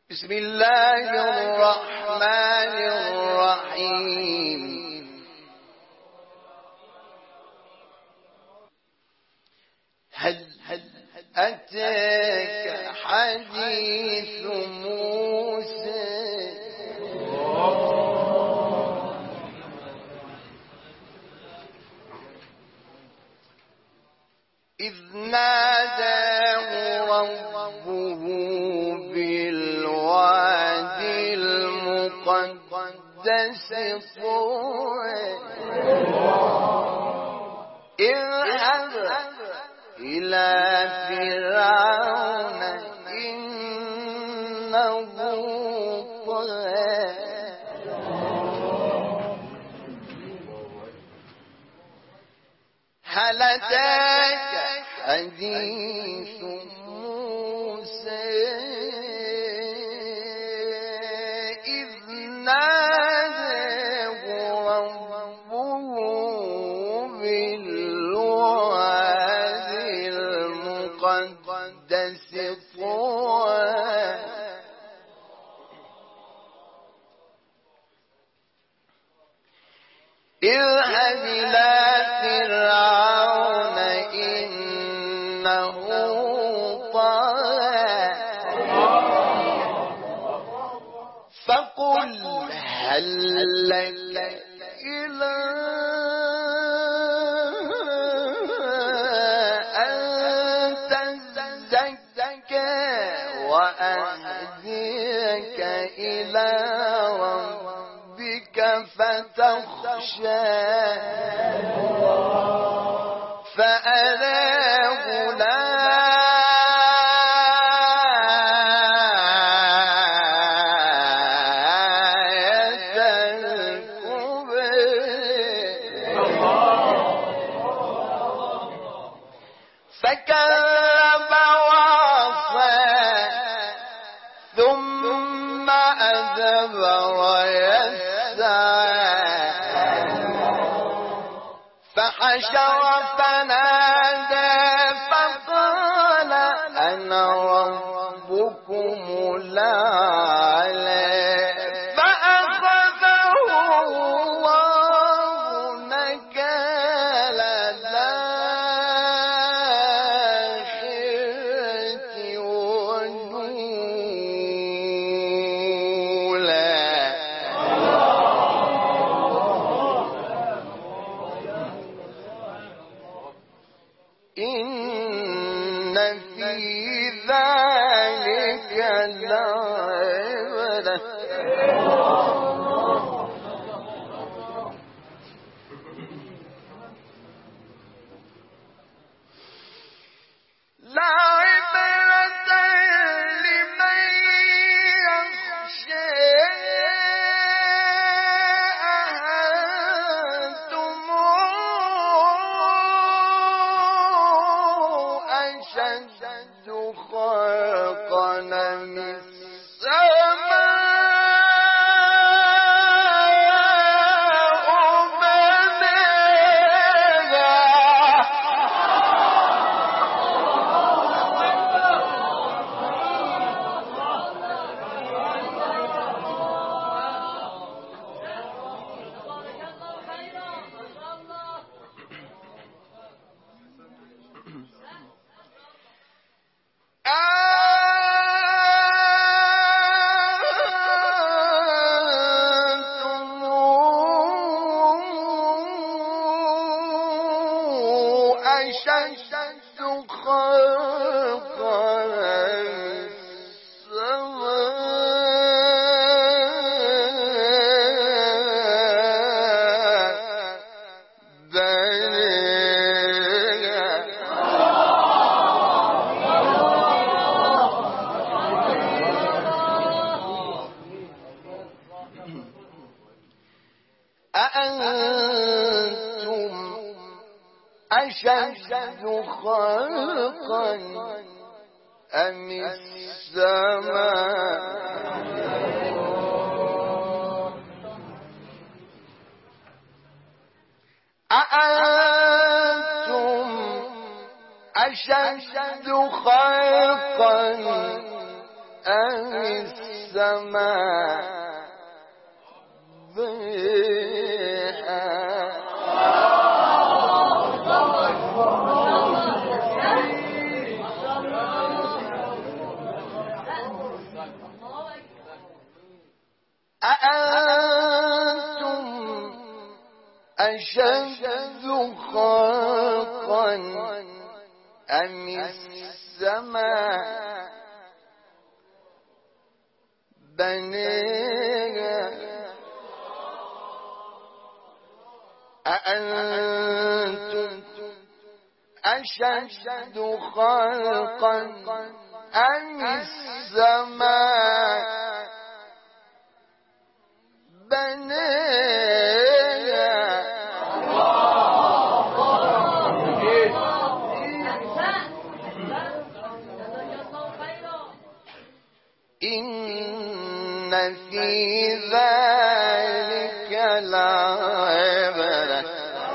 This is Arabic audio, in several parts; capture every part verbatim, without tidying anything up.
بسم الله الرحمن الرحيم. هل أتاك حديث موسى إذ ناداه ربه بالوادي المقدس طوى اذهب إلى فرعون إنه طغى هل أتاك حديث موسى إذ ناداه ربه بالوادي المقدس طوى اذهب إلى فرعون إنه طغى فقل هل لك إلى أن تزكى وأهديك إلى ربك فتخشى فأراه الآية الكبرى فكذب وعصى ثم أدبر ويسعى فحشر فنادى فقال أنا ربكم الأعلى فأخذه الله نكال الآخرة والأولى إن في ذلك لعبرة لعبرة لمن يخشى أأنتم أشد خلقا من السماء أشد خلقا أأنتم أشد خلقا أم السماء أأنتم أشد خلقا أم أم السماء أأنتم أشد خلقا أم السماء بنيها أأنتم أشد خلقا أم السماء بنيها إن في ذلك لعبرة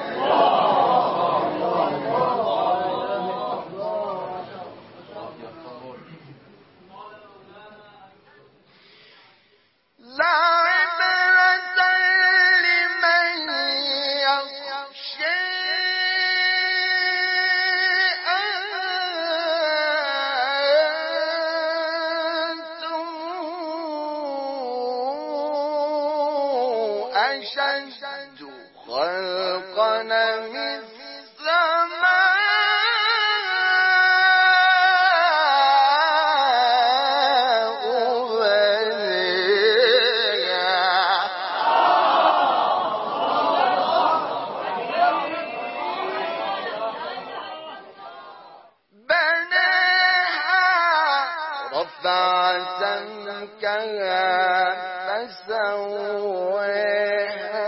أشد خلقا من السماء بنيها رفع سمكها فسويها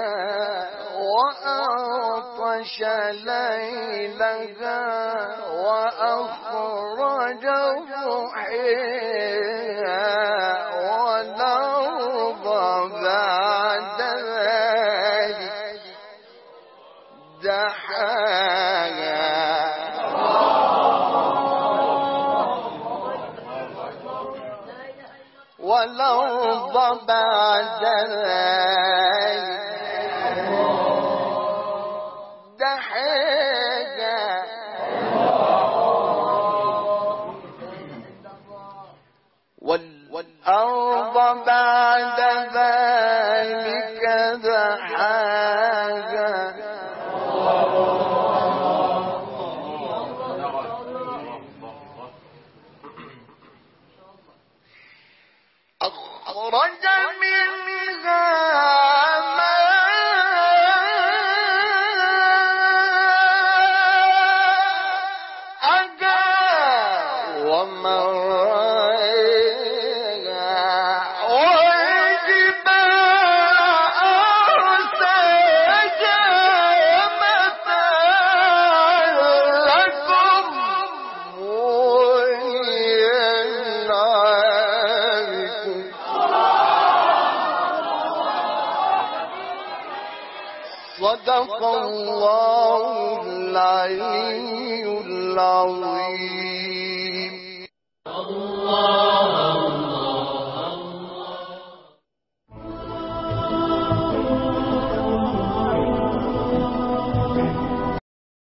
وأغطش ليلها وأخرج ضحيها والأرض بعد ذلك دحاها والأرض بعد ذلك دحاها والأرض بعد ذلك دحاها أخرج منها ماءها ومرعاها والجبال أرساها متاعا لكم ولأنعامكم صدق الله العلي العظيم. الله